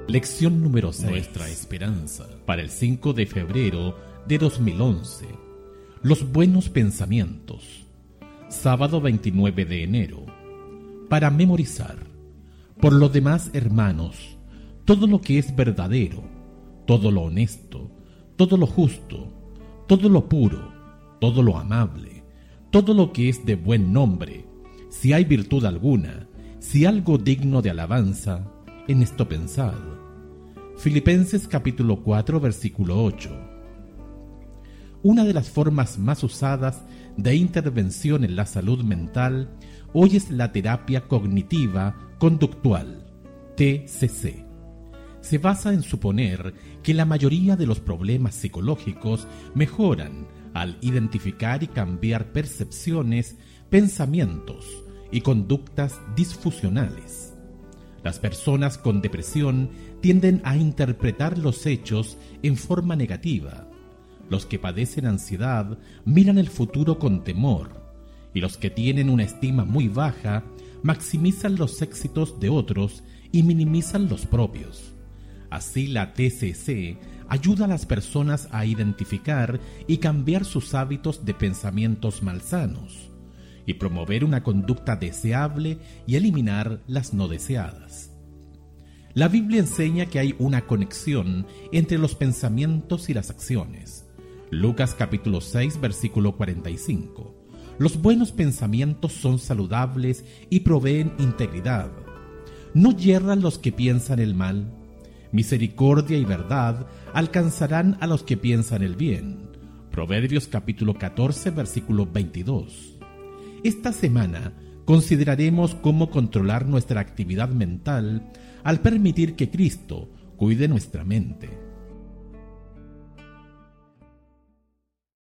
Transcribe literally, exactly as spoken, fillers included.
Lección número seis. Nuestra esperanza. Para el cinco de febrero de dos mil once. Los buenos pensamientos. Sábado veintinueve de enero. Para memorizar. Por lo demás, hermanos, todo lo que es verdadero, todo lo honesto, todo lo justo, todo lo puro, todo lo amable, todo lo que es de buen nombre, si hay virtud alguna, si algo digno de alabanza, en esto pensad. Filipenses capítulo cuatro, versículo ocho. Una de las formas más usadas de intervención en la salud mental hoy es la terapia cognitiva conductual, T C C. Se basa en suponer que la mayoría de los problemas psicológicos mejoran al identificar y cambiar percepciones, pensamientos y conductas disfuncionales. Las personas con depresión tienden a interpretar los hechos en forma negativa. Los que padecen ansiedad miran el futuro con temor, y los que tienen una estima muy baja maximizan los éxitos de otros y minimizan los propios. Así, la T C C ayuda a las personas a identificar y cambiar sus hábitos de pensamientos malsanos y promover una conducta deseable y eliminar las no deseadas. La Biblia enseña que hay una conexión entre los pensamientos y las acciones. Lucas capítulo seis, versículo cuarenta y cinco. Los buenos pensamientos son saludables y proveen integridad. No yerran los que piensan el mal. Misericordia y verdad alcanzarán a los que piensan el bien. Proverbios capítulo catorce, versículo veintidós. Esta semana consideraremos cómo controlar nuestra actividad mental al permitir que Cristo cuide nuestra mente.